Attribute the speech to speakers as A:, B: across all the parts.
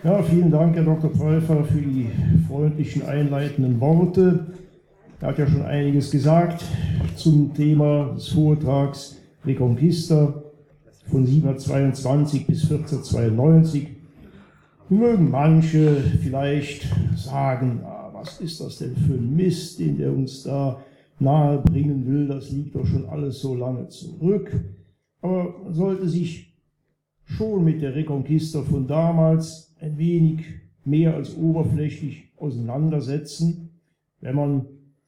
A: Ja, vielen Dank, Herr Dr. Pfeiffer, für die freundlichen einleitenden Worte. Er hat ja schon einiges gesagt zum Thema des Vortrags Reconquista von 722 bis 1492. Nun mögen manche vielleicht sagen, was ist das denn für ein Mist, den der uns da nahe bringen will, das liegt doch schon alles so lange zurück. Aber man sollte sich schon mit der Reconquista von damals ein wenig mehr als oberflächlich auseinandersetzen, wenn man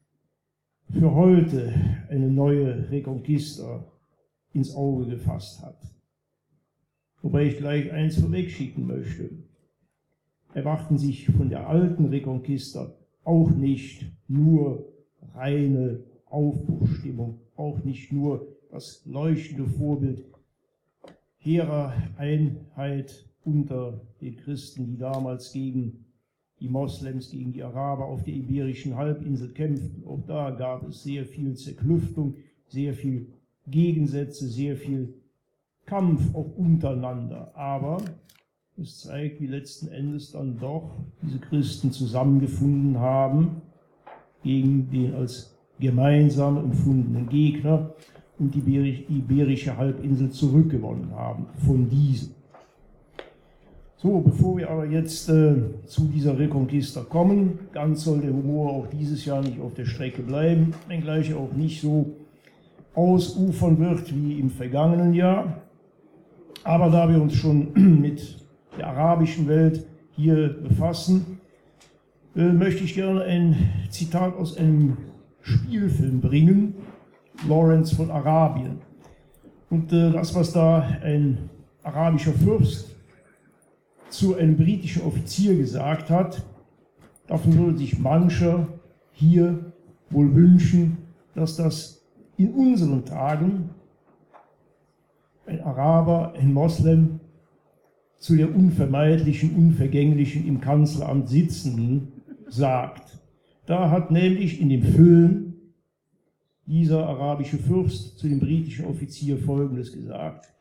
A: für heute eine neue Reconquista ins Auge gefasst hat. Wobei ich gleich eins vorwegschicken möchte. Erwarten sich von der alten Reconquista auch nicht nur reine Aufbruchsstimmung, auch nicht nur das leuchtende Vorbild hehrer Einheit unter den Christen, die damals gegen die Moslems, gegen die Araber auf der Iberischen Halbinsel kämpften. Auch da gab es sehr viel Zerklüftung, sehr viel Gegensätze, sehr viel Kampf auch untereinander. Aber es zeigt, wie letzten Endes dann doch diese Christen zusammengefunden haben gegen den als gemeinsam empfundenen Gegner und die Iberische Halbinsel zurückgewonnen haben von diesen. So, bevor wir aber jetzt zu dieser Reconquista kommen, ganz soll der Humor auch dieses Jahr nicht auf der Strecke bleiben, wenngleich er auch nicht so ausufern wird wie im vergangenen Jahr. Aber da wir uns schon mit der arabischen Welt hier befassen, möchte ich gerne ein Zitat aus einem Spielfilm bringen, Lawrence von Arabien. Und das, was da ein arabischer Fürst zu einem britischen Offizier gesagt hat, davon würde sich mancher hier wohl wünschen, dass das in unseren Tagen ein Araber, ein Moslem zu der unvermeidlichen, unvergänglichen, im Kanzleramt Sitzenden sagt. Da hat nämlich in dem Film dieser arabische Fürst zu dem britischen Offizier Folgendes gesagt: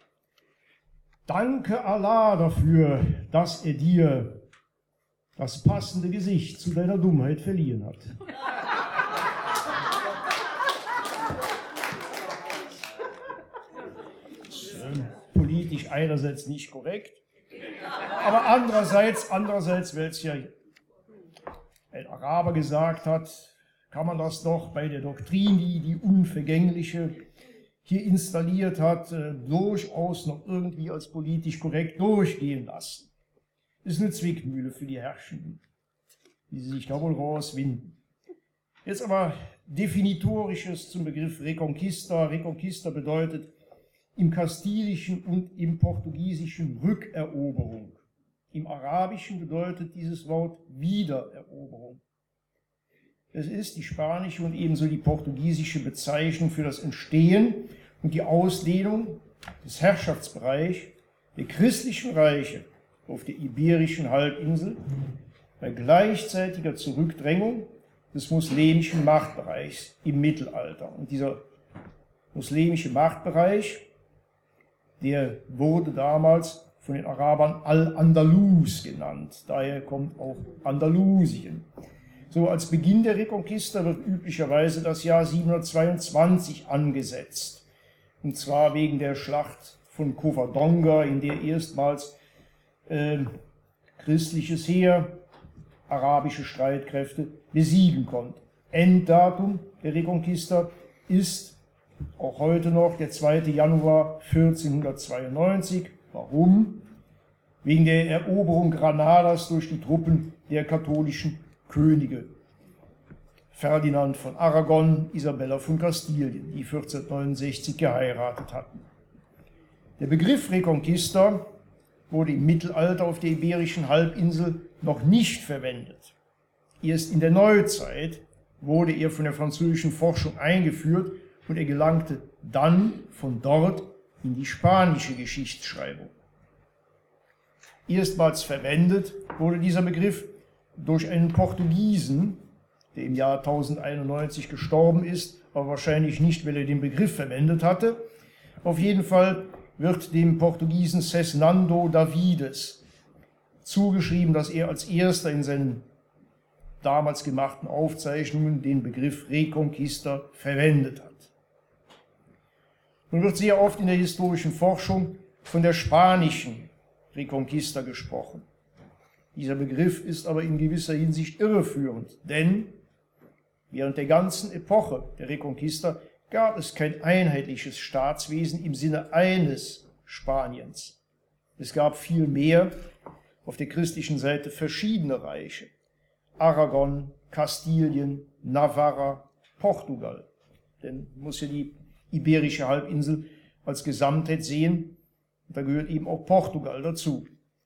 A: Danke Allah dafür, dass er dir das passende Gesicht zu deiner Dummheit verliehen hat. Politisch einerseits nicht korrekt, aber andererseits, weil es ja ein Araber gesagt hat, kann man das doch bei der Doktrin, die Unvergängliche hier installiert hat, durchaus noch irgendwie als politisch korrekt durchgehen lassen. Das ist eine Zwickmühle für die Herrschenden, die sie sich da wohl rauswinden. Jetzt aber Definitorisches zum Begriff Reconquista. Reconquista bedeutet im Kastilischen und im Portugiesischen Rückeroberung. Im Arabischen bedeutet dieses Wort Wiedereroberung. Es ist die spanische und ebenso die portugiesische Bezeichnung für das Entstehen und die Ausdehnung des Herrschaftsbereichs der christlichen Reiche auf der Iberischen Halbinsel bei gleichzeitiger Zurückdrängung des muslimischen Machtbereichs im Mittelalter. Und dieser muslimische Machtbereich, der wurde damals von den Arabern Al-Andalus genannt. Daher kommt auch Andalusien. So, als Beginn der Reconquista wird üblicherweise das Jahr 722 angesetzt. Und zwar wegen der Schlacht von Covadonga, in der erstmals christliches Heer arabische Streitkräfte besiegen konnte. Enddatum der Reconquista ist auch heute noch der 2. Januar 1492. Warum? Wegen der Eroberung Granadas durch die Truppen der katholischen Könige. Ferdinand von Aragon, Isabella von Kastilien, die 1469 geheiratet hatten. Der Begriff Reconquista wurde im Mittelalter auf der Iberischen Halbinsel noch nicht verwendet. Erst in der Neuzeit wurde er von der französischen Forschung eingeführt und er gelangte dann von dort in die spanische Geschichtsschreibung. Erstmals verwendet wurde dieser Begriff durch einen Portugiesen, der im Jahr 1091 gestorben ist, aber wahrscheinlich nicht, weil er den Begriff verwendet hatte. Auf jeden Fall wird dem Portugiesen Cesnando Davides zugeschrieben, dass er als erster in seinen damals gemachten Aufzeichnungen den Begriff Reconquista verwendet hat. Nun wird sehr oft in der historischen Forschung von der spanischen Reconquista gesprochen. Dieser Begriff ist aber in gewisser Hinsicht irreführend, denn während der ganzen Epoche der Reconquista gab es kein einheitliches Staatswesen im Sinne eines Spaniens. Es gab vielmehr auf der christlichen Seite verschiedene Reiche: Aragon, Kastilien, Navarra, Portugal. Denn man muss ja die iberische Halbinsel als Gesamtheit sehen, und da gehört eben auch Portugal dazu.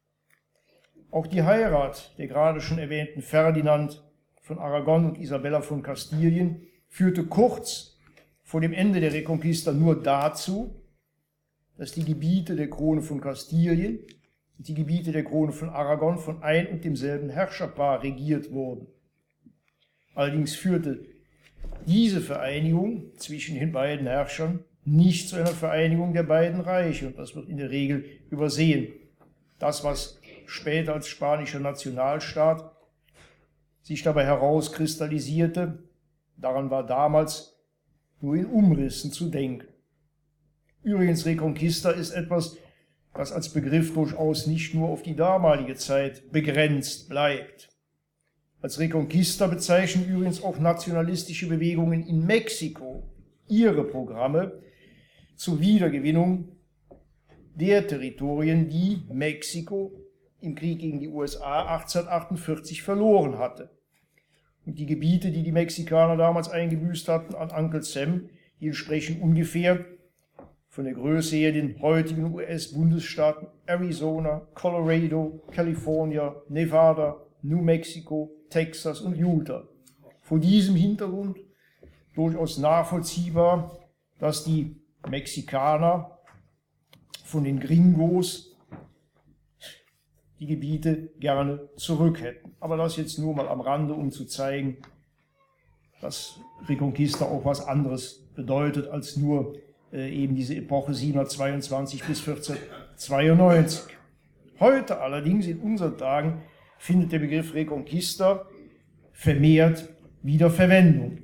A: Auch die Heirat der gerade schon erwähnten Ferdinand von Aragon und Isabella von Kastilien führte kurz vor dem Ende der Reconquista nur dazu, dass die Gebiete der Krone von Kastilien und die Gebiete der Krone von Aragon von ein und demselben Herrscherpaar regiert wurden. Allerdings führte diese Vereinigung zwischen den beiden Herrschern nicht zu einer Vereinigung der beiden Reiche, und das wird in der Regel übersehen. Das, was später als spanischer Nationalstaat sich dabei herauskristallisierte, daran war damals nur in Umrissen zu denken. Übrigens, Reconquista ist etwas, das als Begriff durchaus nicht nur auf die damalige Zeit begrenzt bleibt. Als Reconquista bezeichnen übrigens auch nationalistische Bewegungen in Mexiko ihre Programme zur Wiedergewinnung der Territorien, die Mexiko im Krieg gegen die USA 1848 verloren hatte. Und die Gebiete, die die Mexikaner damals eingebüßt hatten an Uncle Sam, die entsprechen ungefähr von der Größe her den heutigen US-Bundesstaaten Arizona, Colorado, California, Nevada, New Mexico, Texas und Utah. Vor diesem Hintergrund durchaus nachvollziehbar, dass die Mexikaner von den Gringos die Gebiete gerne zurück hätten. Aber das jetzt nur mal am Rande, um zu zeigen, dass Reconquista auch was anderes bedeutet als nur eben diese Epoche 722 bis 1492. Heute allerdings, in unseren Tagen, findet der Begriff Reconquista vermehrt wieder Verwendung.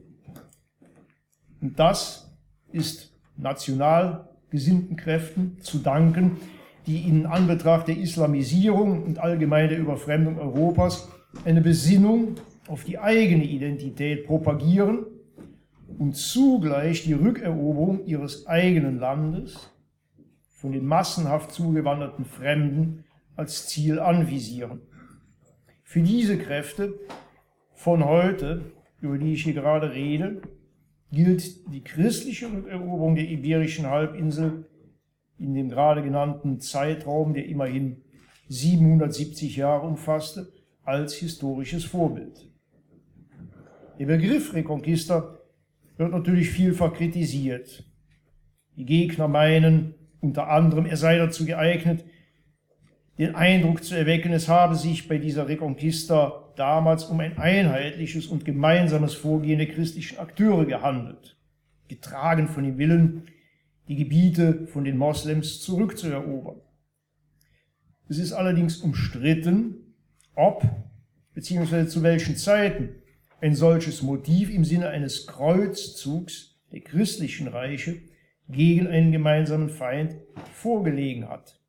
A: Und das ist national gesinnten Kräften zu danken, die in Anbetracht der Islamisierung und allgemein der Überfremdung Europas eine Besinnung auf die eigene Identität propagieren und zugleich die Rückeroberung ihres eigenen Landes von den massenhaft zugewanderten Fremden als Ziel anvisieren. Für diese Kräfte von heute, über die ich hier gerade rede, gilt die christliche Rückeroberung der iberischen Halbinsel in dem gerade genannten Zeitraum, der immerhin 770 Jahre umfasste, als historisches Vorbild. Der Begriff Reconquista wird natürlich vielfach kritisiert. Die Gegner meinen unter anderem, er sei dazu geeignet, den Eindruck zu erwecken, es habe sich bei dieser Reconquista damals um ein einheitliches und gemeinsames Vorgehen der christlichen Akteure gehandelt, getragen von dem Willen, die Gebiete von den Moslems zurückzuerobern. Es ist allerdings umstritten, ob bzw. zu welchen Zeiten ein solches Motiv im Sinne eines Kreuzzugs der christlichen Reiche gegen einen gemeinsamen Feind vorgelegen hat.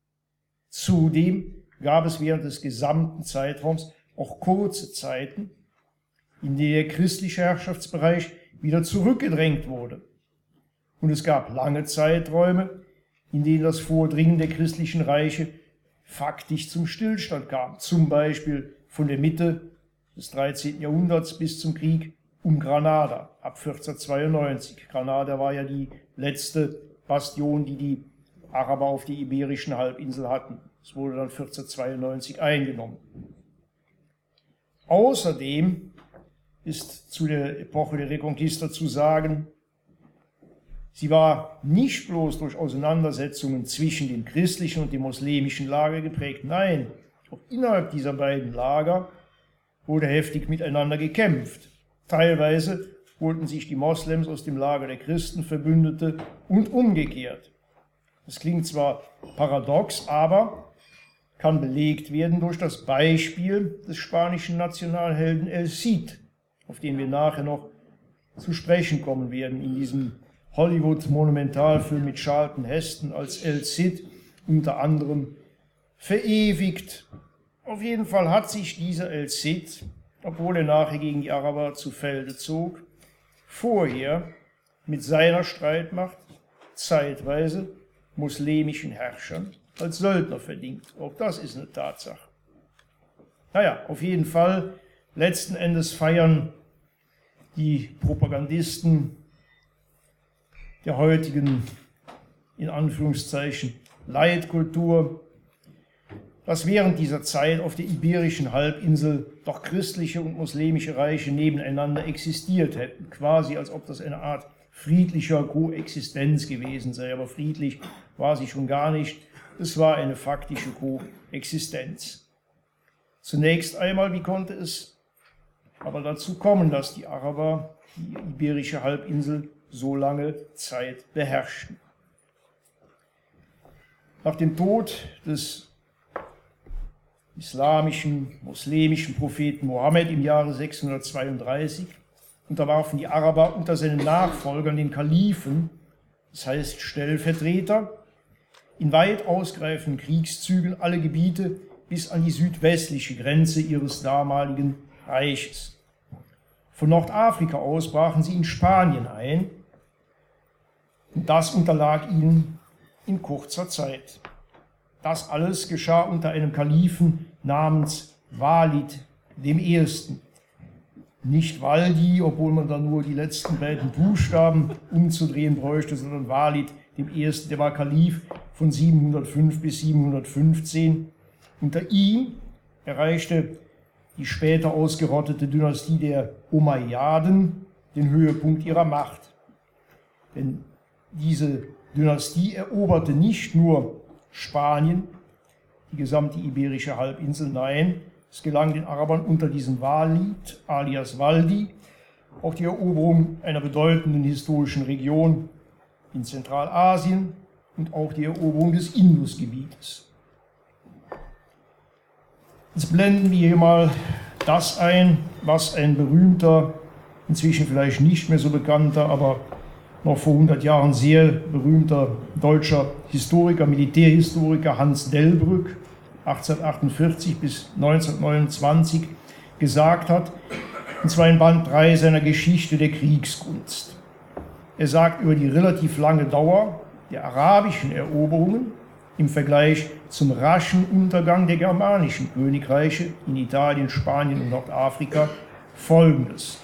A: Zudem gab es während des gesamten Zeitraums auch kurze Zeiten, in denen der christliche Herrschaftsbereich wieder zurückgedrängt wurde. Und es gab lange Zeiträume, in denen das Vordringen der christlichen Reiche faktisch zum Stillstand kam. Zum Beispiel von der Mitte des 13. Jahrhunderts bis zum Krieg um Granada ab 1492. Granada war ja die letzte Bastion, die die Araber auf der iberischen Halbinsel hatten. Es wurde dann 1492 eingenommen. Außerdem ist zu der Epoche der Reconquista zu sagen, sie war nicht bloß durch Auseinandersetzungen zwischen dem christlichen und dem muslimischen Lager geprägt, nein, auch innerhalb dieser beiden Lager wurde heftig miteinander gekämpft. Teilweise holten sich die Moslems aus dem Lager der Christen Verbündete und umgekehrt. Das klingt zwar paradox, aber kann belegt werden durch das Beispiel des spanischen Nationalhelden El Cid, auf den wir nachher noch zu sprechen kommen werden, in diesem Hollywood-Monumentalfilm mit Charlton Heston als El Cid unter anderem verewigt. Auf jeden Fall hat sich dieser El Cid, obwohl er nachher gegen die Araber zu Felde zog, vorher mit seiner Streitmacht zeitweise muslimischen Herrschern als Söldner verdingt. Auch das ist eine Tatsache. Naja, auf jeden Fall, letzten Endes feiern die Propagandisten der heutigen, in Anführungszeichen, Leitkultur, dass während dieser Zeit auf der iberischen Halbinsel doch christliche und muslimische Reiche nebeneinander existiert hätten, quasi als ob das eine Art friedlicher Koexistenz gewesen sei, aber friedlich war sie schon gar nicht. Es war eine faktische Koexistenz. Zunächst einmal, wie konnte es aber dazu kommen, dass die Araber die iberische Halbinsel so lange Zeit beherrschten? Nach dem Tod des muslimischen Propheten Mohammed im Jahre 632 unterwarfen die Araber unter seinen Nachfolgern, den Kalifen, das heißt Stellvertreter, in weit ausgreifenden Kriegszügen alle Gebiete bis an die südwestliche Grenze ihres damaligen Reiches. Von Nordafrika aus brachen sie in Spanien ein, und das unterlag ihnen in kurzer Zeit. Das alles geschah unter einem Kalifen namens Walid I. Nicht Waldi, obwohl man da nur die letzten beiden Buchstaben umzudrehen bräuchte, sondern Walid I., der war Kalif von 705 bis 715. Unter ihm erreichte die später ausgerottete Dynastie der Umayyaden den Höhepunkt ihrer Macht. Denn diese Dynastie eroberte nicht nur Spanien, die gesamte iberische Halbinsel, nein, es gelang den Arabern unter diesem Walid, alias Waldi, auch die Eroberung einer bedeutenden historischen Region in Zentralasien und auch die Eroberung des Indusgebietes. Jetzt blenden wir hier mal das ein, was ein berühmter, inzwischen vielleicht nicht mehr so bekannter, aber noch vor 100 Jahren sehr berühmter deutscher Historiker, Militärhistoriker Hans Delbrück, 1848 bis 1929, gesagt hat, und zwar in Band 3 seiner Geschichte der Kriegskunst. Er sagt über die relativ lange Dauer der arabischen Eroberungen im Vergleich zum raschen Untergang der germanischen Königreiche in Italien, Spanien und Nordafrika Folgendes.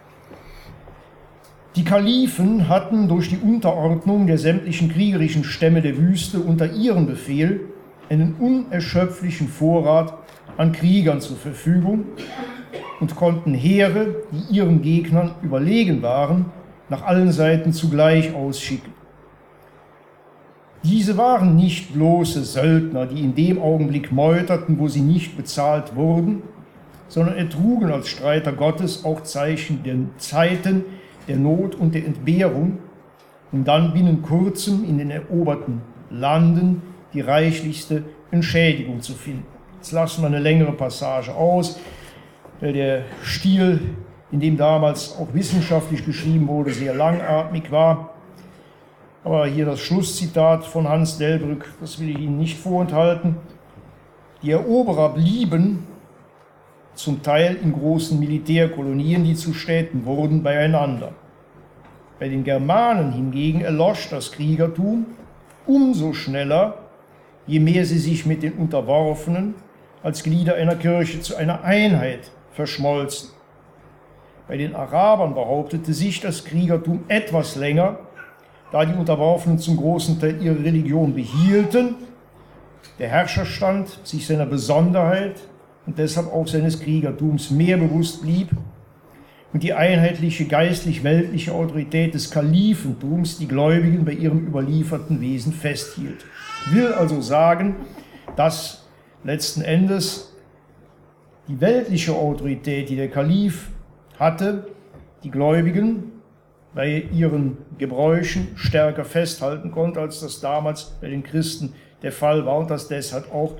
A: Die Kalifen hatten durch die Unterordnung der sämtlichen kriegerischen Stämme der Wüste unter ihrem Befehl einen unerschöpflichen Vorrat an Kriegern zur Verfügung und konnten Heere, die ihren Gegnern überlegen waren, nach allen Seiten zugleich ausschicken. Diese waren nicht bloße Söldner, die in dem Augenblick meuterten, wo sie nicht bezahlt wurden, sondern ertrugen als Streiter Gottes auch Zeichen der Zeiten, der Not und der Entbehrung, um dann binnen kurzem in den eroberten Landen die reichlichste Entschädigung zu finden. Jetzt lassen wir eine längere Passage aus, weil der Stil, in dem damals auch wissenschaftlich geschrieben wurde, sehr langatmig war. Aber hier das Schlusszitat von Hans Delbrück, das will ich Ihnen nicht vorenthalten. Die Eroberer blieben zum Teil in großen Militärkolonien, die zu Städten wurden, beieinander. Bei den Germanen hingegen erlosch das Kriegertum umso schneller, je mehr sie sich mit den Unterworfenen als Glieder einer Kirche zu einer Einheit verschmolzen. Bei den Arabern behauptete sich das Kriegertum etwas länger, da die Unterworfenen zum großen Teil ihre Religion behielten, der Herrscherstand sich seiner Besonderheit und deshalb auch seines Kriegertums mehr bewusst blieb und die einheitliche geistlich-weltliche Autorität des Kalifentums die Gläubigen bei ihrem überlieferten Wesen festhielt. Will also sagen, dass letzten Endes die weltliche Autorität, die der Kalif hatte, die Gläubigen bei ihren Gebräuchen stärker festhalten konnte, als das damals bei den Christen der Fall war und dass deshalb auch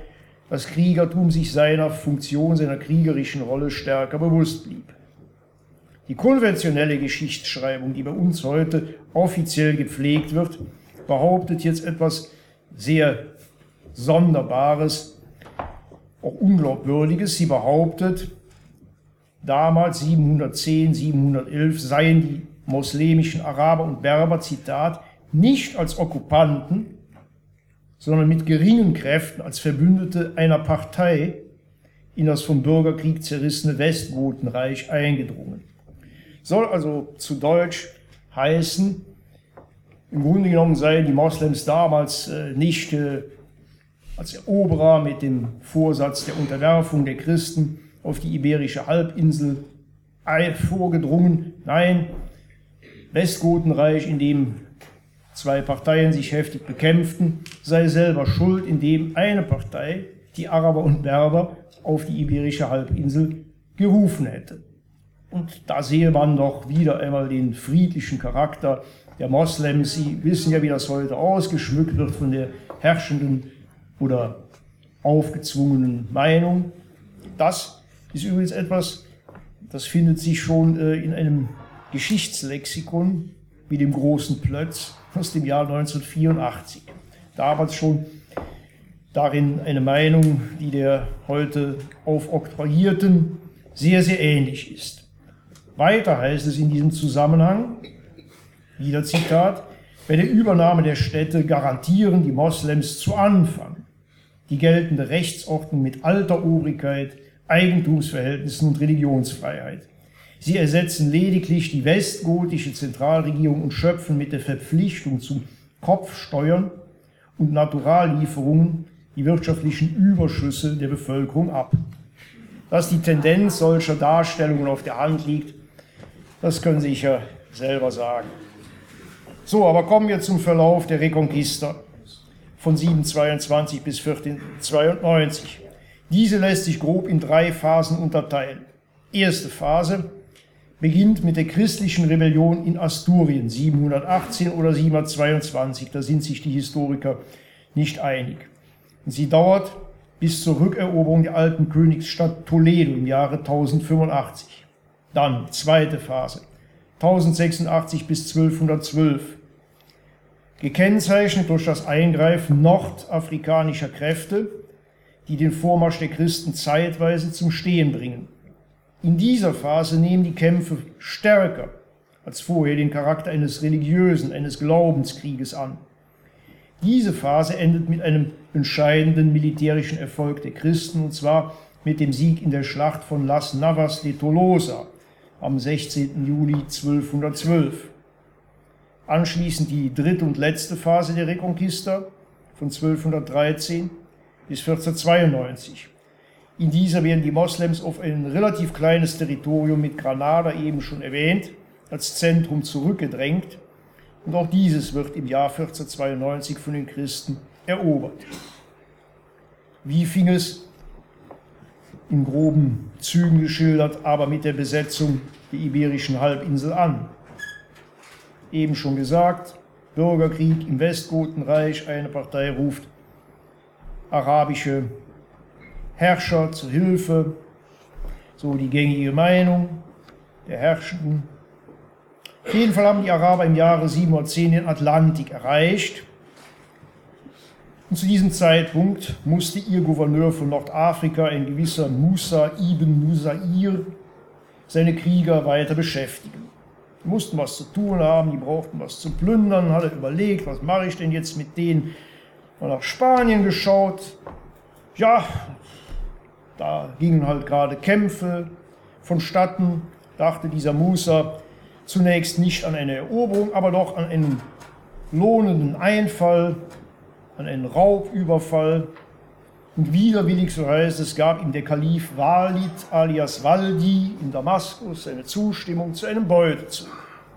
A: das Kriegertum sich seiner Funktion, seiner kriegerischen Rolle stärker bewusst blieb. Die konventionelle Geschichtsschreibung, die bei uns heute offiziell gepflegt wird, behauptet jetzt etwas sehr Sonderbares, auch Unglaubwürdiges. Sie behauptet, damals 710, 711 seien die moslemischen Araber und Berber, Zitat, nicht als Okkupanten, sondern mit geringen Kräften als Verbündete einer Partei in das vom Bürgerkrieg zerrissene Westgotenreich eingedrungen. Soll also zu Deutsch heißen, im Grunde genommen seien die Moslems damals nicht als Eroberer mit dem Vorsatz der Unterwerfung der Christen auf die iberische Halbinsel vorgedrungen. Nein, Westgotenreich, in dem zwei Parteien sich heftig bekämpften, sei selber schuld, indem eine Partei, die Araber und Berber, auf die iberische Halbinsel gerufen hätte. Und da sehe man doch wieder einmal den friedlichen Charakter der Moslems. Sie wissen ja, wie das heute ausgeschmückt wird von der herrschenden oder aufgezwungenen Meinung. Das ist übrigens etwas, das findet sich schon in einem Geschichtslexikon wie dem Großen Plötz aus dem Jahr 1984. Damals schon darin eine Meinung, die der heute aufoktroyierten sehr, sehr ähnlich ist. Weiter heißt es in diesem Zusammenhang, wieder Zitat, bei der Übernahme der Städte garantieren die Moslems zu Anfang die geltende Rechtsordnung mit alter Obrigkeit, Eigentumsverhältnissen und Religionsfreiheit. Sie ersetzen lediglich die westgotische Zentralregierung und schöpfen mit der Verpflichtung zu Kopfsteuern und Naturallieferungen die wirtschaftlichen Überschüsse der Bevölkerung ab. Dass die Tendenz solcher Darstellungen auf der Hand liegt, das können Sie sich ja selber sagen. So, aber kommen wir zum Verlauf der Reconquista von 722 bis 1492. Diese lässt sich grob in 3 Phasen unterteilen. Erste Phase beginnt mit der christlichen Rebellion in Asturien, 718 oder 722, da sind sich die Historiker nicht einig. Und sie dauert bis zur Rückeroberung der alten Königsstadt Toledo im Jahre 1085. Dann zweite Phase, 1086 bis 1212, gekennzeichnet durch das Eingreifen nordafrikanischer Kräfte, die den Vormarsch der Christen zeitweise zum Stehen bringen. In dieser Phase nehmen die Kämpfe stärker als vorher den Charakter eines religiösen, eines Glaubenskrieges an. Diese Phase endet mit einem entscheidenden militärischen Erfolg der Christen, und zwar mit dem Sieg in der Schlacht von Las Navas de Tolosa am 16. Juli 1212. Anschließend die dritte und letzte Phase der Reconquista von 1213 bis 1492. In dieser werden die Moslems auf ein relativ kleines Territorium mit Granada, eben schon erwähnt, als Zentrum zurückgedrängt. Und auch dieses wird im Jahr 1492 von den Christen erobert. Wie fing es in groben Zügen geschildert, aber mit der Besetzung der iberischen Halbinsel an? Eben schon gesagt, Bürgerkrieg im Westgotenreich, eine Partei ruft arabische Herrscher zur Hilfe, so die gängige Meinung der Herrschenden. Auf jeden Fall haben die Araber im Jahre 710 den Atlantik erreicht. Und zu diesem Zeitpunkt musste ihr Gouverneur von Nordafrika, ein gewisser Musa ibn Nusair, seine Krieger weiter beschäftigen. Die mussten was zu tun haben, die brauchten was zu plündern, hat er überlegt, was mache ich denn jetzt mit denen? Mal nach Spanien geschaut, ja, da gingen halt gerade Kämpfe vonstatten, dachte dieser Musa zunächst nicht an eine Eroberung, aber doch an einen lohnenden Einfall, an einen Raubüberfall. Und widerwillig, so heißt es, gab ihm der Kalif Walid alias Waldi in Damaskus seine Zustimmung zu einem Beutezug.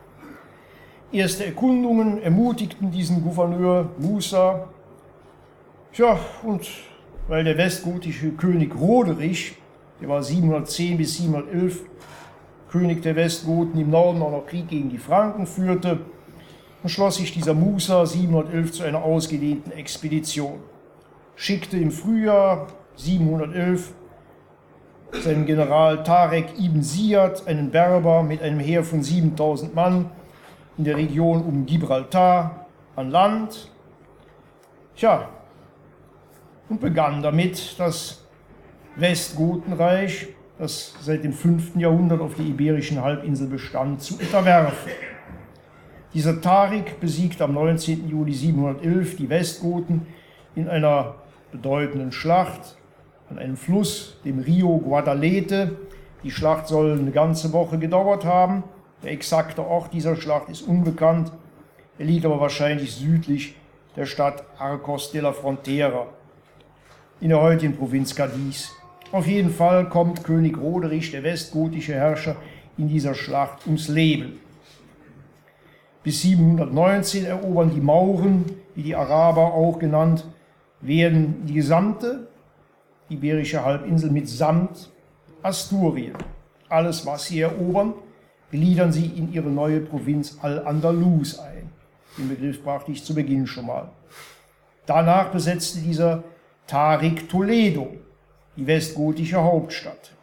A: Erste Erkundungen ermutigten diesen Gouverneur Musa. Ja, und weil der westgotische König Roderich, der war 710 bis 711 König der Westgoten, im Norden auch noch Krieg gegen die Franken führte, entschloss sich dieser Musa 711 zu einer ausgedehnten Expedition. Schickte im Frühjahr 711 seinen General Tarek ibn Ziyad, einen Berber mit einem Heer von 7000 Mann in der Region um Gibraltar an Land. Tja, und begann damit das Westgotenreich, das seit dem 5. Jahrhundert auf der Iberischen Halbinsel bestand, zu unterwerfen. Dieser Tarik besiegte am 19. Juli 711 die Westgoten in einer bedeutenden Schlacht an einem Fluss, dem Rio Guadalete. Die Schlacht soll eine ganze Woche gedauert haben. Der exakte Ort dieser Schlacht ist unbekannt. Er liegt aber wahrscheinlich südlich der Stadt Arcos de la Frontera in der heutigen Provinz Cádiz. Auf jeden Fall kommt König Roderich, der westgotische Herrscher, in dieser Schlacht ums Leben. Bis 719 erobern die Mauren, wie die Araber auch genannt werden, die gesamte Iberische Halbinsel mitsamt Asturien. Alles, was sie erobern, gliedern sie in ihre neue Provinz Al-Andalus ein. Den Begriff brachte ich zu Beginn schon mal. Danach besetzte dieser Tarik Toledo, die westgotische Hauptstadt.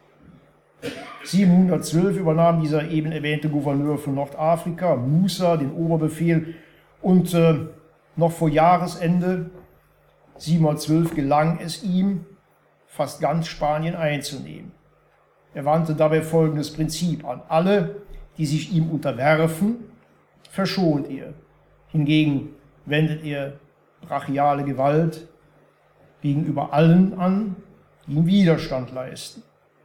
A: 712 übernahm dieser eben erwähnte Gouverneur von Nordafrika, Musa, den Oberbefehl und noch vor Jahresende 712 gelang es ihm, fast ganz Spanien einzunehmen. Er wandte dabei folgendes Prinzip an: Alle, die sich ihm unterwerfen, verschont er. Hingegen wendet er brachiale Gewalt gegenüber allen an, die ihm Widerstand leisten.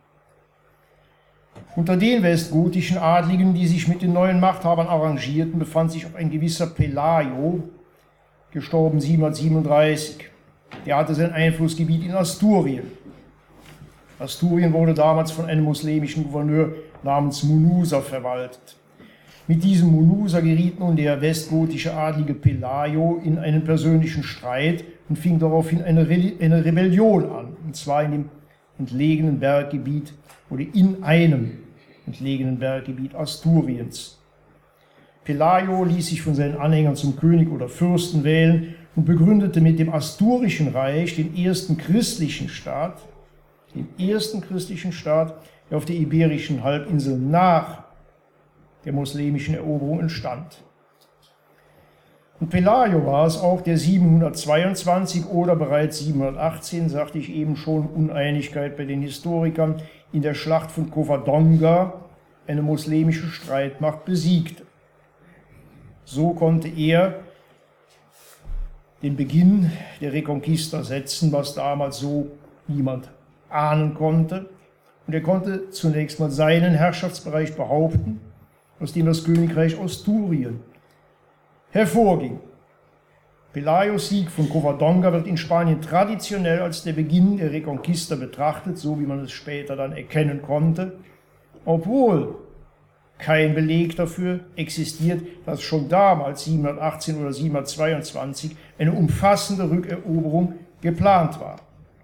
A: Unter den westgotischen Adligen, die sich mit den neuen Machthabern arrangierten, befand sich auch ein gewisser Pelayo, gestorben 737. Der hatte sein Einflussgebiet in Asturien. Asturien wurde damals von einem muslimischen Gouverneur namens Munuza verwaltet. Mit diesem Munuza geriet nun der westgotische Adlige Pelayo in einen persönlichen Streit und fing daraufhin eine Rebellion an, und zwar in dem entlegenen Berggebiet oder in einem entlegenen Berggebiet Asturiens. Pelayo ließ sich von seinen Anhängern zum König oder Fürsten wählen und begründete mit dem Asturischen Reich den ersten christlichen Staat, der auf der Iberischen Halbinsel nach der muslimischen Eroberung entstand. Und Pelayo war es auch, der 722 oder bereits 718, sagte ich eben schon, Uneinigkeit bei den Historikern, in der Schlacht von Covadonga eine muslimische Streitmacht besiegte. So konnte er den Beginn der Reconquista setzen, was damals so niemand ahnen konnte. Und er konnte zunächst mal seinen Herrschaftsbereich behaupten, aus dem das Königreich Asturien hervorging. Pelayos Sieg von Covadonga wird in Spanien traditionell als der Beginn der Reconquista betrachtet, so wie man es später dann erkennen konnte, obwohl kein Beleg dafür existiert, dass schon damals, 718 oder 722, eine umfassende Rückeroberung geplant war.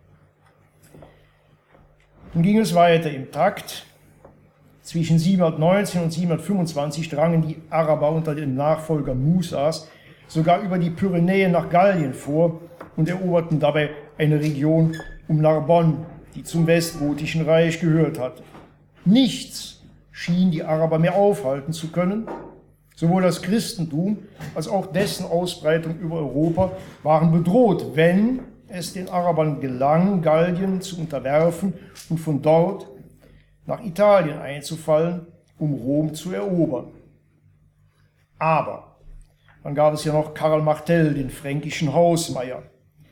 A: Nun ging es weiter im Takt. Zwischen 719 und 725 drangen die Araber unter dem Nachfolger Musas sogar über die Pyrenäen nach Gallien vor und eroberten dabei eine Region um Narbonne, die zum Westgotischen Reich gehört hatte. Nichts schien die Araber mehr aufhalten zu können. Sowohl das Christentum als auch dessen Ausbreitung über Europa waren bedroht, wenn es den Arabern gelang, Gallien zu unterwerfen und von dort nach Italien einzufallen, um Rom zu erobern. Aber dann gab es ja noch Karl Martel, den fränkischen Hausmeier.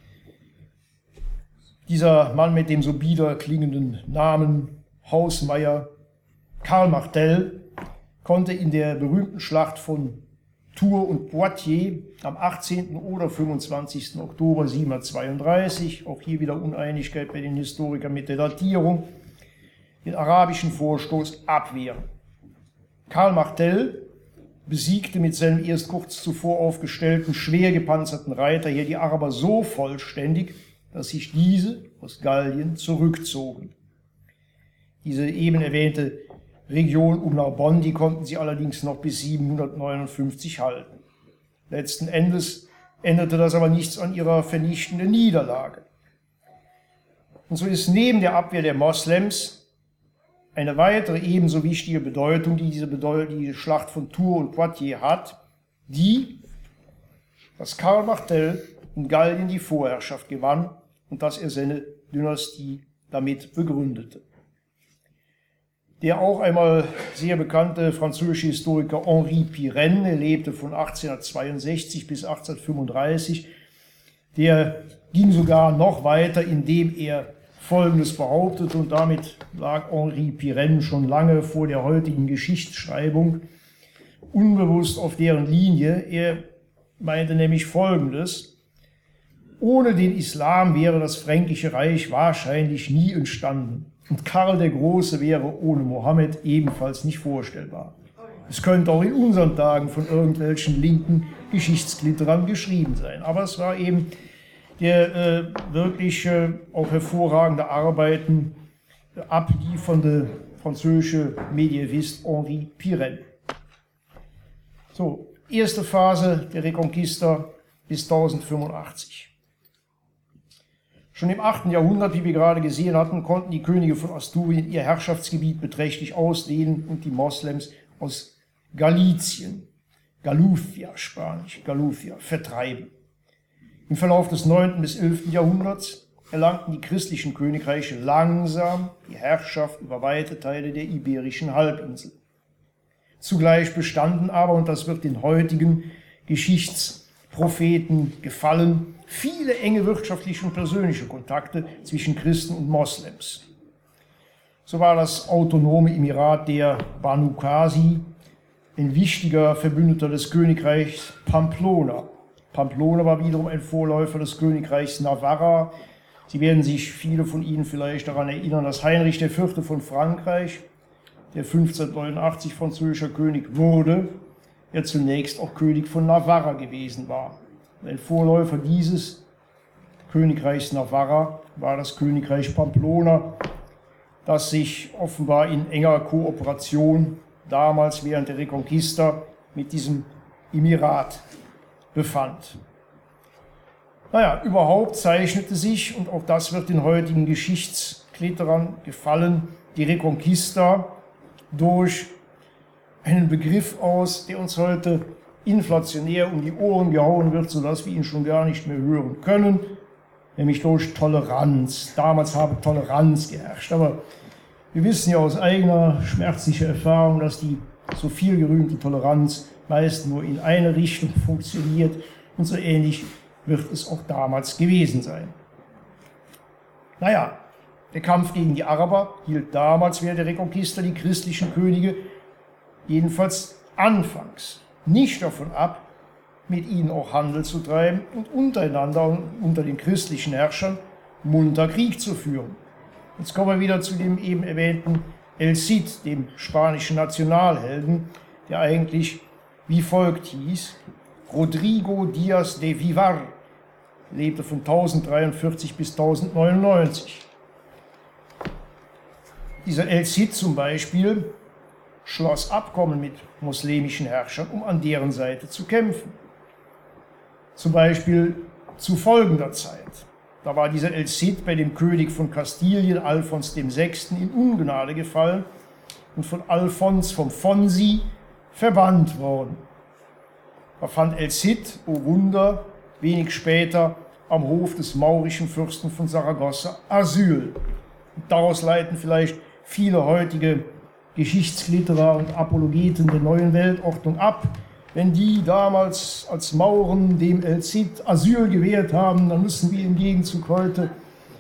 A: Dieser Mann mit dem so bieder klingenden Namen Hausmeier, Karl Martel, konnte in der berühmten Schlacht von Tours und Poitiers am 18. oder 25. Oktober 732, auch hier wieder Uneinigkeit bei den Historikern mit der Datierung, den arabischen Vorstoß abwehren. Karl Martel besiegte mit seinem erst kurz zuvor aufgestellten, schwer gepanzerten Reiter hier die Araber so vollständig, dass sich diese aus Gallien zurückzogen. Diese eben erwähnte Region um Narbonne, die konnten sie allerdings noch bis 759 halten. Letzten Endes änderte das aber nichts an ihrer vernichtenden Niederlage. Und so ist neben der Abwehr der Moslems eine weitere ebenso wichtige Bedeutung, die diese Schlacht von Tours und Poitiers hat, dass Karl Martel in Gallien die Vorherrschaft gewann und dass er seine Dynastie damit begründete. Der auch einmal sehr bekannte französische Historiker Henri Pirenne, er lebte von 1862 bis 1835, der ging sogar noch weiter, indem er Folgendes behauptete, und damit lag Henri Pirenne schon lange vor der heutigen Geschichtsschreibung unbewusst auf deren Linie. Er meinte nämlich Folgendes: Ohne den Islam wäre das Fränkische Reich wahrscheinlich nie entstanden. Und Karl der Große wäre ohne Mohammed ebenfalls nicht vorstellbar. Es könnte auch in unseren Tagen von irgendwelchen linken Geschichtsklitterern geschrieben sein. Aber es war eben der wirklich auch hervorragende Arbeiten von der französischen Medievist Henri Pirenne. So, erste Phase der Reconquista bis 1085. Schon im 8. Jahrhundert, wie wir gerade gesehen hatten, konnten die Könige von Asturien ihr Herrschaftsgebiet beträchtlich ausdehnen und die Moslems aus Galizien, Galufia, Spanisch, Galufia, vertreiben. Im Verlauf des 9. bis 11. Jahrhunderts erlangten die christlichen Königreiche langsam die Herrschaft über weite Teile der iberischen Halbinsel. Zugleich bestanden aber, und das wird den heutigen Geschichtspropheten gefallen, viele enge wirtschaftliche und persönliche Kontakte zwischen Christen und Moslems. So war das autonome Emirat der Banu Qasi ein wichtiger Verbündeter des Königreichs Pamplona. Pamplona war wiederum ein Vorläufer des Königreichs Navarra. Sie werden sich, viele von Ihnen vielleicht daran erinnern, dass Heinrich IV. Von Frankreich, der 1589 französischer König wurde, er zunächst auch König von Navarra gewesen war. Ein Vorläufer dieses Königreichs Navarra war das Königreich Pamplona, das sich offenbar in enger Kooperation damals während der Reconquista mit diesem Emirat befand. Naja, überhaupt zeichnete sich, und auch das wird den heutigen Geschichtsklitterern gefallen, die Reconquista durch einen Begriff aus, der uns heute inflationär um die Ohren gehauen wird, sodass wir ihn schon gar nicht mehr hören können, nämlich durch Toleranz. Damals habe Toleranz geherrscht, aber wir wissen ja aus eigener schmerzlicher Erfahrung, dass die so viel gerühmte Toleranz meist nur in eine Richtung funktioniert, und so ähnlich wird es auch damals gewesen sein. Naja, der Kampf gegen die Araber hielt damals während der Reconquista die christlichen Könige jedenfalls anfangs nicht davon ab, mit ihnen auch Handel zu treiben und untereinander und unter den christlichen Herrschern munter Krieg zu führen. Jetzt kommen wir wieder zu dem eben erwähnten El Cid, dem spanischen Nationalhelden, der eigentlich wie folgt hieß: Rodrigo Díaz de Vivar, lebte von 1043 bis 1099. Dieser El Cid zum Beispiel schloss Abkommen mit muslimischen Herrschern, um an deren Seite zu kämpfen. Zum Beispiel zu folgender Zeit. Da war dieser El Cid bei dem König von Kastilien, Alfons VI., in Ungnade gefallen und von Alfons vom Fonsi verbannt worden. Da fand El Cid, o Wunder, wenig später am Hof des maurischen Fürsten von Saragossa Asyl. Und daraus leiten vielleicht viele heutige Geschichtsklitterer und Apologeten der neuen Weltordnung ab. Wenn die damals als Mauren dem El Cid Asyl gewährt haben, dann müssen wir im Gegenzug heute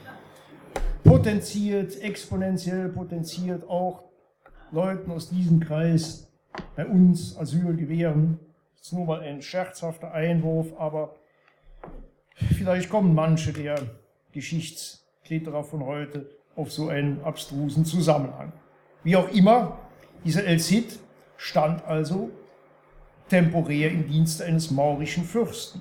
A: exponentiell potenziert auch Leuten aus diesem Kreis bei uns Asyl gewähren. Das ist nur mal ein scherzhafter Einwurf, aber vielleicht kommen manche der Geschichtsklitterer von heute auf so einen abstrusen Zusammenhang. Wie auch immer, dieser El Cid stand also temporär im Dienste eines maurischen Fürsten.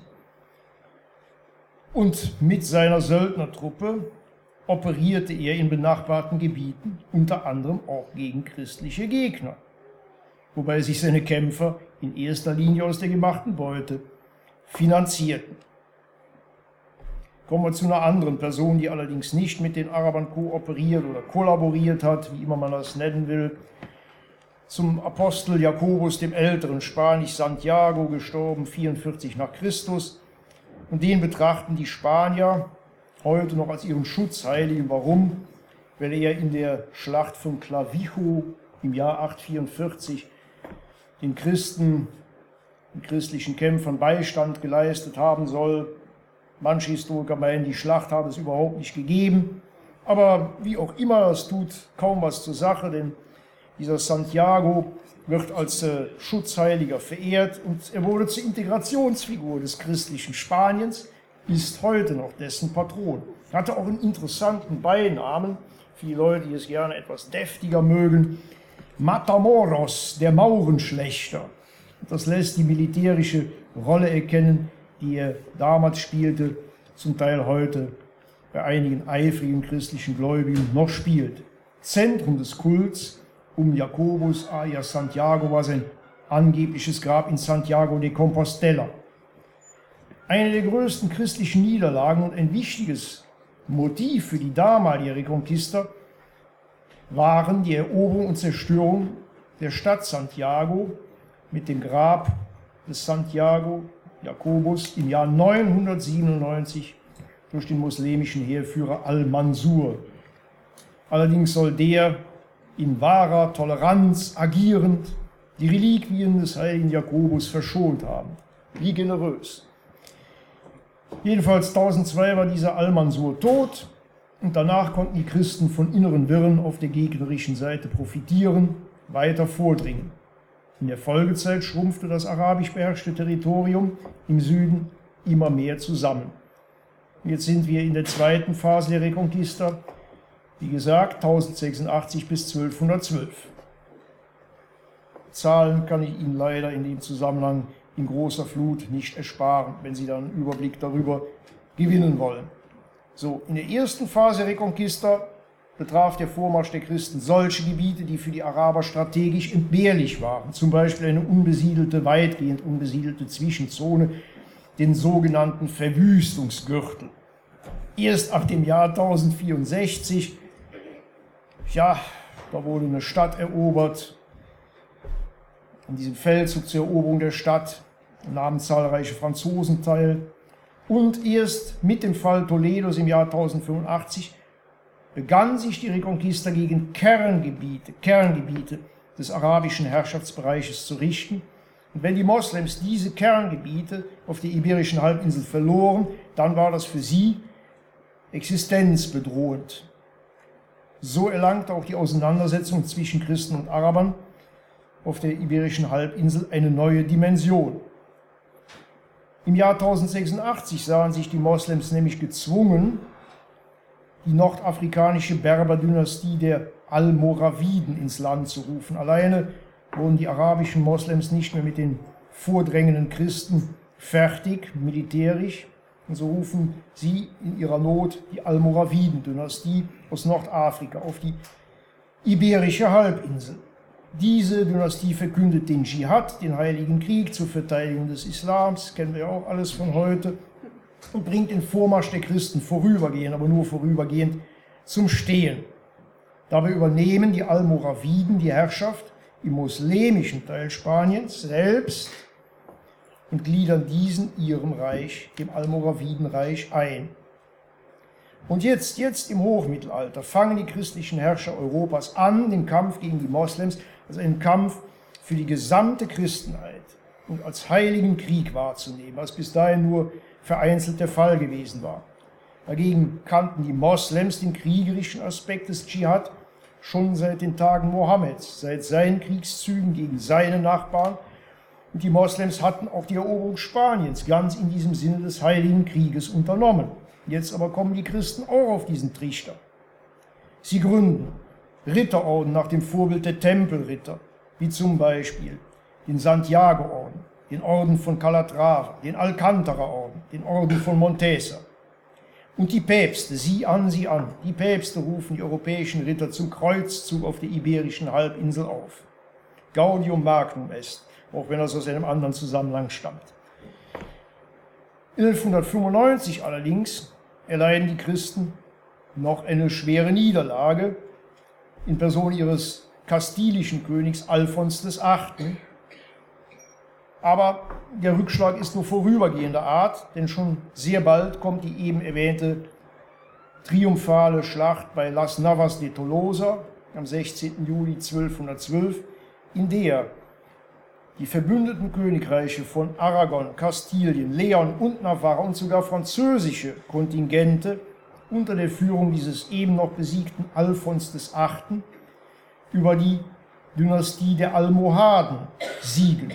A: Und mit seiner Söldnertruppe operierte er in benachbarten Gebieten, unter anderem auch gegen christliche Gegner, wobei sich seine Kämpfer in erster Linie aus der gemachten Beute finanzierten. Kommen wir zu einer anderen Person, die allerdings nicht mit den Arabern kooperiert oder kollaboriert hat, wie immer man das nennen will. Zum Apostel Jakobus dem Älteren, Spanisch Santiago, gestorben 44 nach Christus. Und den betrachten die Spanier heute noch als ihren Schutzheiligen. Warum? Weil er in der Schlacht von Clavijo im Jahr 844 den Christen, den christlichen Kämpfern Beistand geleistet haben soll. Manche Historiker meinen, die Schlacht habe es überhaupt nicht gegeben. Aber wie auch immer, es tut kaum was zur Sache, denn dieser Santiago wird als Schutzheiliger verehrt und er wurde zur Integrationsfigur des christlichen Spaniens, ist heute noch dessen Patron. Er hatte auch einen interessanten Beinamen, für die Leute, die es gerne etwas deftiger mögen, Matamoros, der Maurenschlächter. Das lässt die militärische Rolle erkennen, die er damals spielte, zum Teil heute bei einigen eifrigen christlichen Gläubigen noch spielt. Zentrum des Kults um Jakobus alias Santiago war sein angebliches Grab in Santiago de Compostela. Eine der größten christlichen Niederlagen und ein wichtiges Motiv für die damalige Reconquista waren die Eroberung und Zerstörung der Stadt Santiago mit dem Grab des Santiago Jakobus im Jahr 997 durch den muslimischen Heerführer Al-Mansur. Allerdings soll der in wahrer Toleranz agierend die Reliquien des heiligen Jakobus verschont haben. Wie generös. Jedenfalls 1002 war dieser Al-Mansur tot und danach konnten die Christen von inneren Wirren auf der gegnerischen Seite profitieren, weiter vordringen. In der Folgezeit schrumpfte das arabisch beherrschte Territorium im Süden immer mehr zusammen. Jetzt sind wir in der zweiten Phase der Reconquista, wie gesagt 1086 bis 1212. Zahlen kann ich Ihnen leider in dem Zusammenhang in großer Flut nicht ersparen, wenn Sie dann einen Überblick darüber gewinnen wollen. So, in der ersten Phase der Reconquista betraf der Vormarsch der Christen solche Gebiete, die für die Araber strategisch entbehrlich waren, zum Beispiel eine unbesiedelte, weitgehend unbesiedelte Zwischenzone, den sogenannten Verwüstungsgürtel. Erst ab dem Jahr 1064, ja, da wurde eine Stadt erobert. An diesem Feldzug zur Eroberung der Stadt nahmen zahlreiche Franzosen teil. Und erst mit dem Fall Toledos im Jahr 1085 begann sich die Reconquista gegen Kerngebiete des arabischen Herrschaftsbereiches zu richten. Und wenn die Moslems diese Kerngebiete auf der Iberischen Halbinsel verloren, dann war das für sie existenzbedrohend. So erlangte auch die Auseinandersetzung zwischen Christen und Arabern auf der Iberischen Halbinsel eine neue Dimension. Im Jahr 1086 sahen sich die Moslems nämlich gezwungen, die nordafrikanische Berberdynastie der Almoraviden ins Land zu rufen. Alleine wurden die arabischen Moslems nicht mehr mit den vordrängenden Christen fertig, militärisch. Und so rufen sie in ihrer Not die Almoraviden-Dynastie aus Nordafrika auf die Iberische Halbinsel. Diese Dynastie verkündet den Dschihad, den heiligen Krieg zur Verteidigung des Islams, kennen wir ja auch alles von heute, und bringt den Vormarsch der Christen vorübergehend, aber nur vorübergehend, zum Stehen. Dabei übernehmen die Almoraviden die Herrschaft im muslimischen Teil Spaniens selbst und gliedern diesen ihrem Reich, dem Almoravidenreich, ein. Und jetzt im Hochmittelalter fangen die christlichen Herrscher Europas an, den Kampf gegen die Moslems als einen Kampf für die gesamte Christenheit und als heiligen Krieg wahrzunehmen, was bis dahin nur vereinzelt der Fall gewesen war. Dagegen kannten die Moslems den kriegerischen Aspekt des Dschihad schon seit den Tagen Mohammeds, seit seinen Kriegszügen gegen seine Nachbarn. Und die Moslems hatten auch die Eroberung Spaniens ganz in diesem Sinne des heiligen Krieges unternommen. Jetzt aber kommen die Christen auch auf diesen Trichter. Sie gründen Ritterorden nach dem Vorbild der Tempelritter, wie zum Beispiel den Santiago-Orden, den Orden von Calatrava, den Alcántara-Orden, den Orden von Montesa. Und die Päpste, sie an, die Päpste rufen die europäischen Ritter zum Kreuzzug auf der Iberischen Halbinsel auf. Gaudium Magnum est, auch wenn das aus einem anderen Zusammenhang stammt. 1195 allerdings erleiden die Christen noch eine schwere Niederlage in Person ihres kastilischen Königs Alfons VIII. Aber der Rückschlag ist nur vorübergehender Art, denn schon sehr bald kommt die eben erwähnte triumphale Schlacht bei Las Navas de Tolosa am 16. Juli 1212, in der die verbündeten Königreiche von Aragon, Kastilien, Leon und Navarra und sogar französische Kontingente unter der Führung dieses eben noch besiegten Alfons VIII. Über die Dynastie der Almohaden siegen.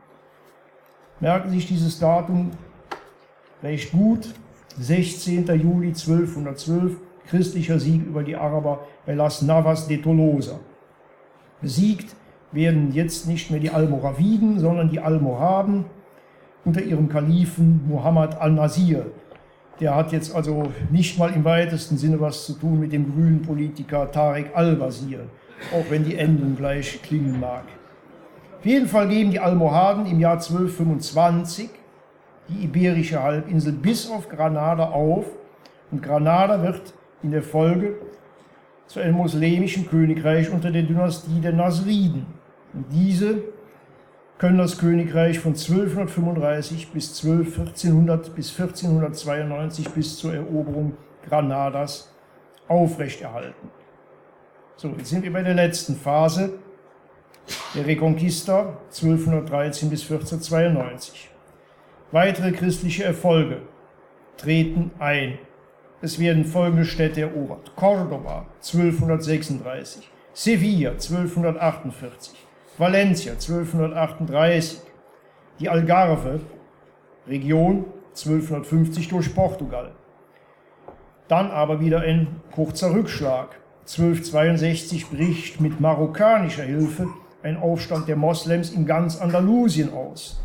A: Merken Sie sich dieses Datum recht gut, 16. Juli 1212, christlicher Sieg über die Araber bei Las Navas de Tolosa. Besiegt werden jetzt nicht mehr die Almoraviden, sondern die Almohaden unter ihrem Kalifen Muhammad al-Nasir. Der hat jetzt also nicht mal im weitesten Sinne was zu tun mit dem grünen Politiker Tariq al-Wazir, auch wenn die Endung gleich klingen mag. Auf jeden Fall geben die Almohaden im Jahr 1225 die iberische Halbinsel bis auf Granada auf und Granada wird in der Folge zu einem muslimischen Königreich unter der Dynastie der Nasriden. Und diese können das Königreich von 1235 bis 1400 bis 1492 bis zur Eroberung Granadas aufrechterhalten. So, jetzt sind wir bei der letzten Phase der Reconquista 1213 bis 1492. Weitere christliche Erfolge treten ein. Es werden folgende Städte erobert: Córdoba 1236, Sevilla 1248, Valencia 1238, die Algarve, Region 1250 durch Portugal. Dann aber wieder ein kurzer Rückschlag. 1262 bricht mit marokkanischer Hilfe ein Aufstand der Moslems in ganz Andalusien aus.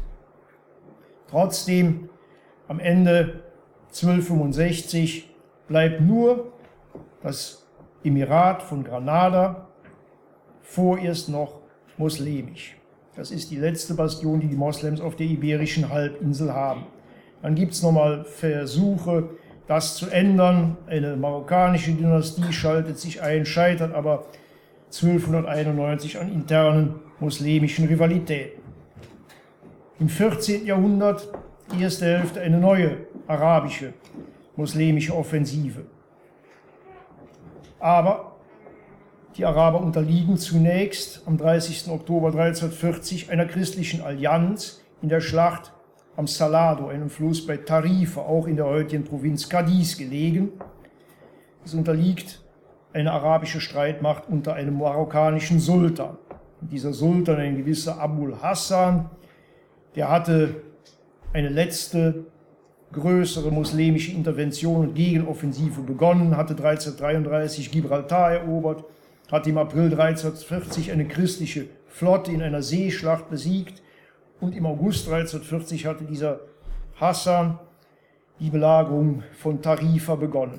A: Trotzdem, am Ende 1265 bleibt nur das Emirat von Granada vorerst noch muslimisch. Das ist die letzte Bastion, die die Moslems auf der iberischen Halbinsel haben. Dann gibt es nochmal Versuche, das zu ändern. Eine marokkanische Dynastie schaltet sich ein, scheitert aber 1291 an internen muslimischen Rivalitäten. Im 14. Jahrhundert, erste Hälfte, eine neue arabische, muslimische Offensive. Aber die Araber unterliegen zunächst am 30. Oktober 1340 einer christlichen Allianz in der Schlacht am Salado, einem Fluss bei Tarifa, auch in der heutigen Provinz Cadiz gelegen. Es unterliegt eine arabische Streitmacht unter einem marokkanischen Sultan. Und dieser Sultan, ein gewisser Abul Hassan, der hatte eine letzte größere muslimische Intervention und Gegenoffensive begonnen, hatte 1333 Gibraltar erobert, hat im April 1340 eine christliche Flotte in einer Seeschlacht besiegt und im August 1340 hatte dieser Hassan die Belagerung von Tarifa begonnen.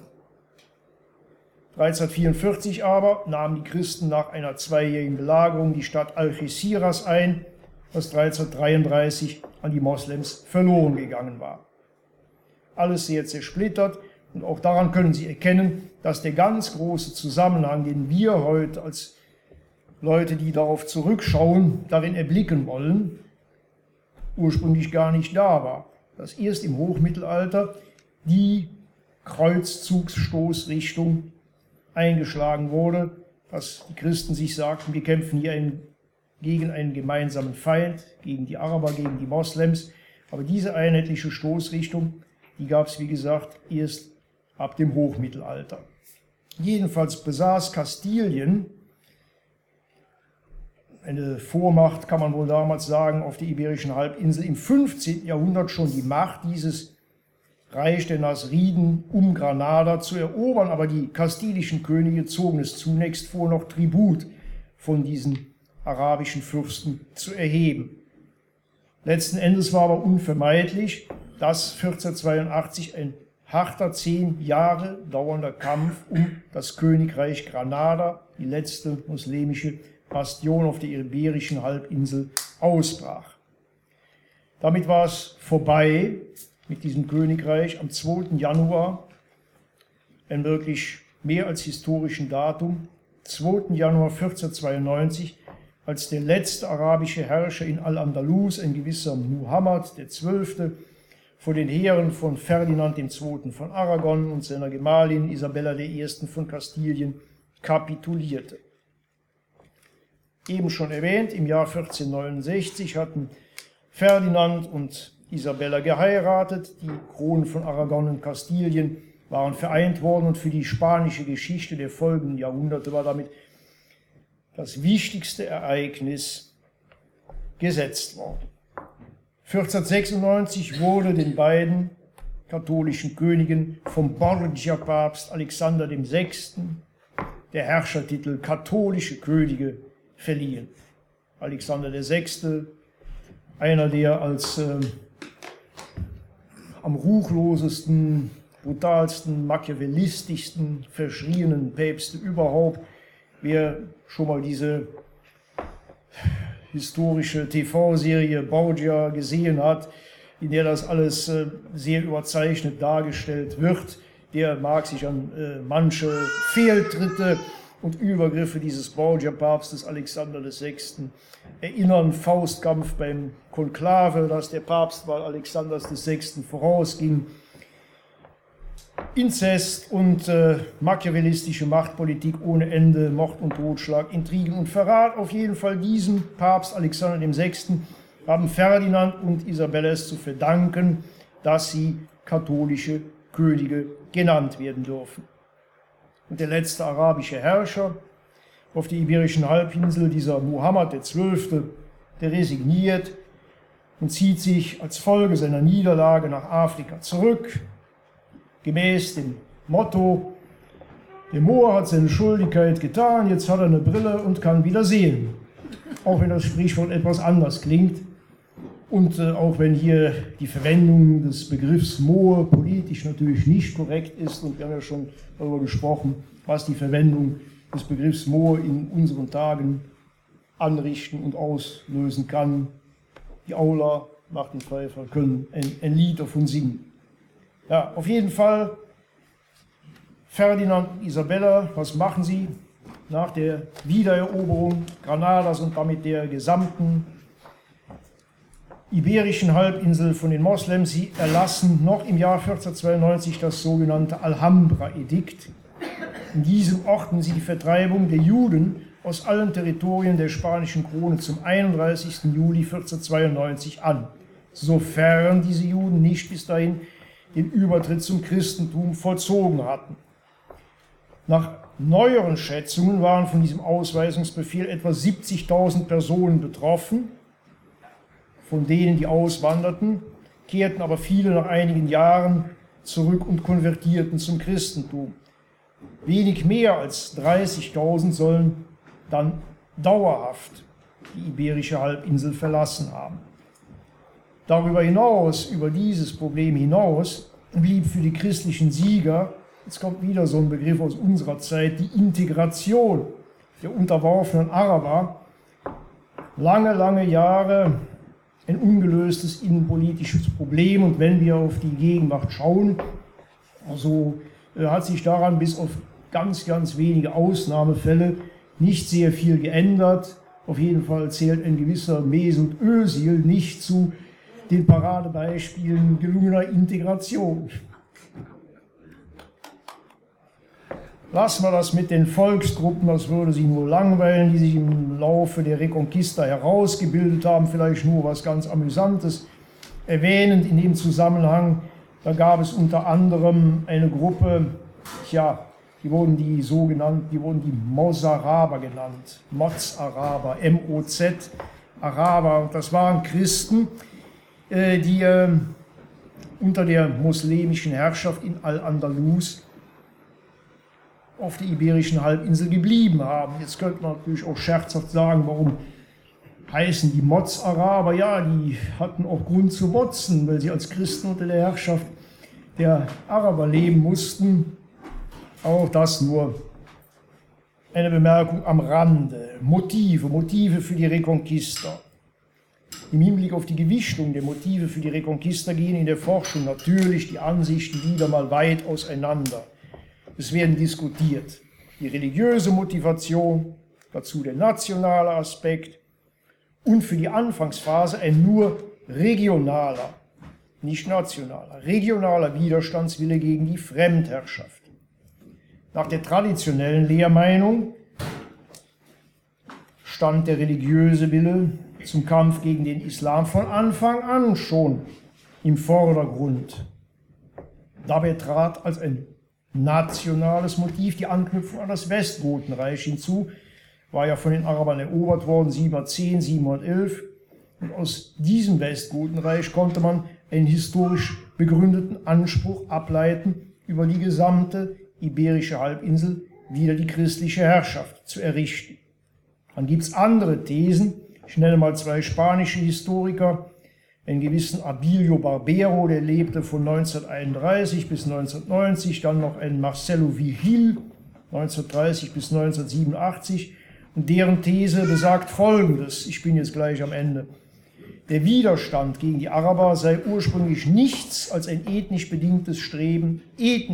A: 1344 aber nahmen die Christen nach einer zweijährigen Belagerung die Stadt Algeciras ein, was 1333 an die Moslems verloren gegangen war. Alles sehr zersplittert und auch daran können Sie erkennen, dass der ganz große Zusammenhang, den wir heute als Leute, die darauf zurückschauen, darin erblicken wollen, ursprünglich gar nicht da war. Dass erst im Hochmittelalter die Kreuzzugsstoßrichtung eingeschlagen wurde, dass die Christen sich sagten, wir kämpfen hier gegen einen gemeinsamen Feind, gegen die Araber, gegen die Moslems. Aber diese einheitliche Stoßrichtung, die gab es, wie gesagt, erst ab dem Hochmittelalter. Jedenfalls besaß Kastilien, eine Vormacht, kann man wohl damals sagen, auf der iberischen Halbinsel, im 15. Jahrhundert schon die Macht, dieses Reich der Nasriden um Granada zu erobern, aber die kastilischen Könige zogen es zunächst vor, noch Tribut von diesen arabischen Fürsten zu erheben. Letzten Endes war aber unvermeidlich, dass 1482 ein harter 10 Jahre dauernder Kampf um das Königreich Granada, die letzte muslimische Bastion auf der iberischen Halbinsel, ausbrach. Damit war es vorbei mit diesem Königreich. Am 2. Januar ein wirklich mehr als historischen Datum, 2. Januar 1492, als der letzte arabische Herrscher in Al-Andalus, ein gewisser Muhammad XII., vor den Heeren von Ferdinand II. Von Aragon und seiner Gemahlin Isabella I. von Kastilien kapitulierte. Eben schon erwähnt, im Jahr 1469 hatten Ferdinand und Isabella geheiratet, die Kronen von Aragon und Kastilien waren vereint worden und für die spanische Geschichte der folgenden Jahrhunderte war damit das wichtigste Ereignis gesetzt worden. 1496 wurde den beiden katholischen Königen vom Borgia-Papst Alexander VI. Der Herrschertitel katholische Könige verliehen. Alexander VI., einer der als am ruchlosesten, brutalsten, machiavellistischsten verschrienen Päpste überhaupt. Wer schon mal diese historische TV-Serie Borgia gesehen hat, in der das alles sehr überzeichnet dargestellt wird, der mag sich an manche Fehltritte und Übergriffe dieses Borgia-Papstes Alexander VI. Erinnern. Faustkampf beim Konklave, das der Papstwahl Alexanders VI. Vorausging. Inzest und machiavellistische Machtpolitik ohne Ende, Mord und Totschlag, Intrigen und Verrat. Auf jeden Fall diesem Papst Alexander VI. Haben Ferdinand und Isabella es zu verdanken, dass sie katholische Könige genannt werden dürfen. Und der letzte arabische Herrscher auf der Iberischen Halbinsel, dieser Muhammad XII., der resigniert und zieht sich als Folge seiner Niederlage nach Afrika zurück, gemäß dem Motto, der Moor hat seine Schuldigkeit getan, jetzt hat er eine Brille und kann wieder sehen. Auch wenn das Sprichwort etwas anders klingt und auch wenn hier die Verwendung des Begriffs Moor politisch natürlich nicht korrekt ist, und wir haben ja schon darüber gesprochen, was die Verwendung des Begriffs Moor in unseren Tagen anrichten und auslösen kann. Die Aula, Martin Pfeiffer, können ein Lied davon singen. Ja, auf jeden Fall, Ferdinand und Isabella, was machen sie nach der Wiedereroberung Granadas und damit der gesamten Iberischen Halbinsel von den Moslems? Sie erlassen noch im Jahr 1492 das sogenannte Alhambra-Edikt. In diesem ordnen sie die Vertreibung der Juden aus allen Territorien der spanischen Krone zum 31. Juli 1492 an, sofern diese Juden nicht bis dahin den Übertritt zum Christentum vollzogen hatten. Nach neueren Schätzungen waren von diesem Ausweisungsbefehl etwa 70.000 Personen betroffen, von denen die auswanderten, kehrten aber viele nach einigen Jahren zurück und konvertierten zum Christentum. Wenig mehr als 30.000 sollen dann dauerhaft die Iberische Halbinsel verlassen haben. Darüber hinaus, über dieses Problem hinaus, blieb für die christlichen Sieger, jetzt kommt wieder so ein Begriff aus unserer Zeit, die Integration der unterworfenen Araber, lange Jahre ein ungelöstes innenpolitisches Problem. Und wenn wir auf die Gegenwart schauen, so hat sich daran bis auf ganz wenige Ausnahmefälle nicht sehr viel geändert. Auf jeden Fall zählt ein gewisser Mesut Özil nicht zu den Paradebeispielen gelungener Integration. Lassen wir das mit den Volksgruppen, das würde Sie nur langweilen, die sich im Laufe der Reconquista herausgebildet haben, vielleicht nur was ganz Amüsantes erwähnend in dem Zusammenhang. Da gab es unter anderem eine Gruppe, die wurden die Mozaraber genannt, Moz-Araber, M-O-Z, Araber. Das waren Christen, die unter der muslimischen Herrschaft in Al-Andalus auf der Iberischen Halbinsel geblieben haben. Jetzt könnte man natürlich auch scherzhaft sagen, warum heißen die Moz-Araber? Ja, die hatten auch Grund zu motzen, weil sie als Christen unter der Herrschaft der Araber leben mussten. Auch das nur eine Bemerkung am Rande. Motive für die Reconquista. Im Hinblick auf die Gewichtung der Motive für die Reconquista gehen in der Forschung natürlich die Ansichten wieder mal weit auseinander. Es werden diskutiert die religiöse Motivation, dazu der nationale Aspekt und für die Anfangsphase ein nur regionaler, nicht nationaler, regionaler Widerstandswille gegen die Fremdherrschaft. Nach der traditionellen Lehrmeinung stand der religiöse Wille zum Kampf gegen den Islam von Anfang an schon im Vordergrund. Dabei trat als ein nationales Motiv die Anknüpfung an das Westgotenreich hinzu, war ja von den Arabern erobert worden, 710, 711. Und aus diesem Westgotenreich konnte man einen historisch begründeten Anspruch ableiten, über die gesamte iberische Halbinsel wieder die christliche Herrschaft zu errichten. Dann gibt es andere Thesen. Ich nenne mal zwei spanische Historiker, einen gewissen Abilio Barbero, der lebte von 1931 bis 1990, dann noch einen Marcelo Vigil, 1930 bis 1987. Und deren These besagt Folgendes, ich bin jetzt gleich am Ende. Der Widerstand gegen die Araber sei ursprünglich nichts als ein ethnisch bedingtes Streben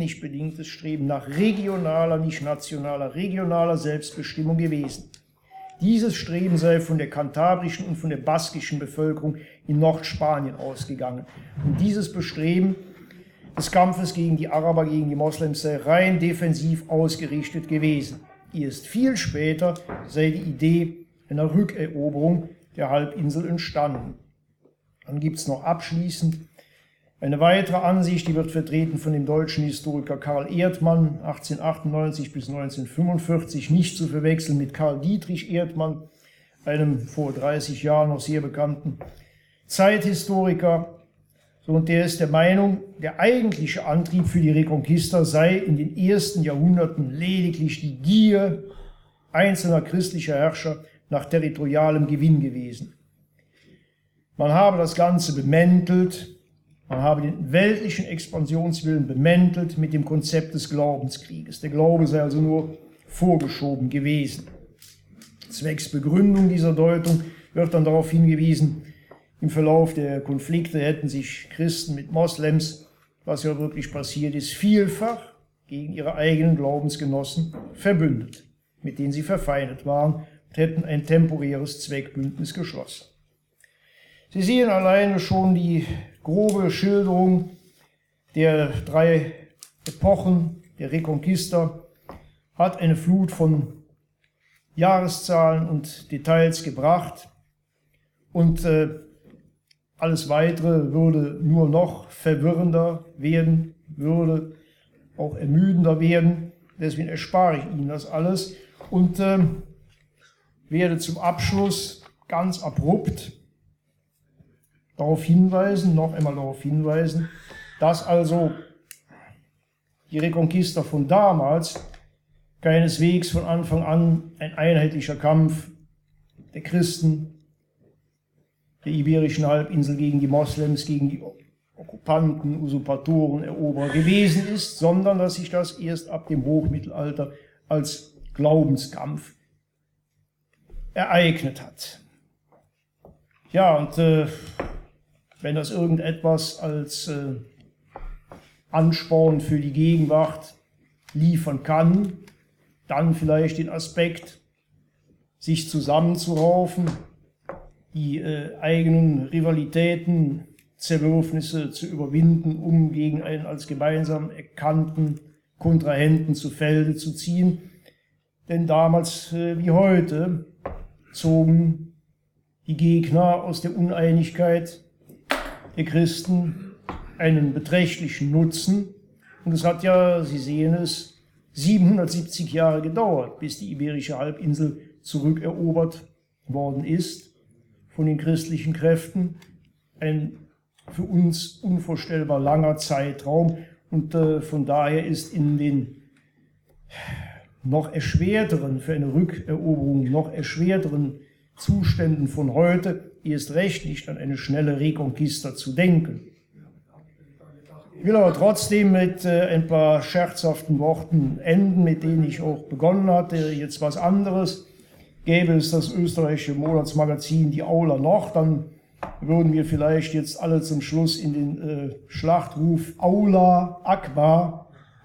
A: nach regionaler, nicht nationaler, regionaler Selbstbestimmung gewesen. Dieses Streben sei von der kantabrischen und von der baskischen Bevölkerung in Nordspanien ausgegangen. Und dieses Bestreben des Kampfes gegen die Araber, gegen die Moslems sei rein defensiv ausgerichtet gewesen. Erst viel später sei die Idee einer Rückeroberung der Halbinsel entstanden. Dann gibt es noch abschließend eine weitere Ansicht, die wird vertreten von dem deutschen Historiker Karl Erdmann, 1898 bis 1945, nicht zu verwechseln mit Karl Dietrich Erdmann, einem vor 30 Jahren noch sehr bekannten Zeithistoriker. Und der ist der Meinung, der eigentliche Antrieb für die Reconquista sei in den ersten Jahrhunderten lediglich die Gier einzelner christlicher Herrscher nach territorialem Gewinn gewesen. Man habe das Ganze bemäntelt, man habe den weltlichen Expansionswillen bemäntelt mit dem Konzept des Glaubenskrieges. Der Glaube sei also nur vorgeschoben gewesen. Zwecks Begründung dieser Deutung wird dann darauf hingewiesen, im Verlauf der Konflikte hätten sich Christen mit Moslems, was ja wirklich passiert ist, vielfach gegen ihre eigenen Glaubensgenossen verbündet, mit denen sie verfeindet waren und hätten ein temporäres Zweckbündnis geschlossen. Sie sehen alleine schon die grobe Schilderung der drei Epochen der Reconquista hat eine Flut von Jahreszahlen und Details gebracht und alles Weitere würde nur noch verwirrender werden, würde auch ermüdender werden. Deswegen erspare ich Ihnen das alles und werde zum Abschluss ganz abrupt noch einmal darauf hinweisen, dass also die Reconquista von damals keineswegs von Anfang an ein einheitlicher Kampf der Christen der iberischen Halbinsel gegen die Moslems, gegen die Okkupanten, Usurpatoren, Eroberer gewesen ist, sondern dass sich das erst ab dem Hochmittelalter als Glaubenskampf ereignet hat. Ja, und wenn das irgendetwas als Ansporn für die Gegenwart liefern kann, dann vielleicht den Aspekt, sich zusammenzuraufen, die eigenen Rivalitäten, Zerwürfnisse zu überwinden, um gegen einen als gemeinsam erkannten Kontrahenten zu Felde zu ziehen. Denn damals wie heute zogen die Gegner aus der Uneinigkeit der Christen einen beträchtlichen Nutzen. Und es hat ja, Sie sehen es, 770 Jahre gedauert, bis die iberische Halbinsel zurückerobert worden ist von den christlichen Kräften. Ein für uns unvorstellbar langer Zeitraum. Und von daher ist in den noch erschwerteren, für eine Rückeroberung noch erschwerteren Zuständen von heute erst recht nicht an eine schnelle Reconquista zu denken. Ich will aber trotzdem mit ein paar scherzhaften Worten enden, mit denen ich auch begonnen hatte. Jetzt was anderes. Gäbe es das österreichische Monatsmagazin Die Aula noch, dann würden wir vielleicht jetzt alle zum Schluss in den Schlachtruf Aula Akbar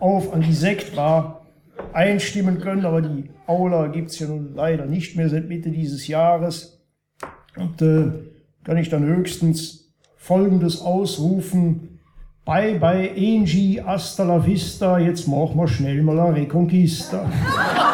A: auf an die Sektbar einstimmen können, aber die Aula gibt es ja nun leider nicht mehr seit Mitte dieses Jahres. Und kann ich dann höchstens Folgendes ausrufen: Bye bye Angie, hasta la vista, jetzt machen wir schnell mal eine Reconquista.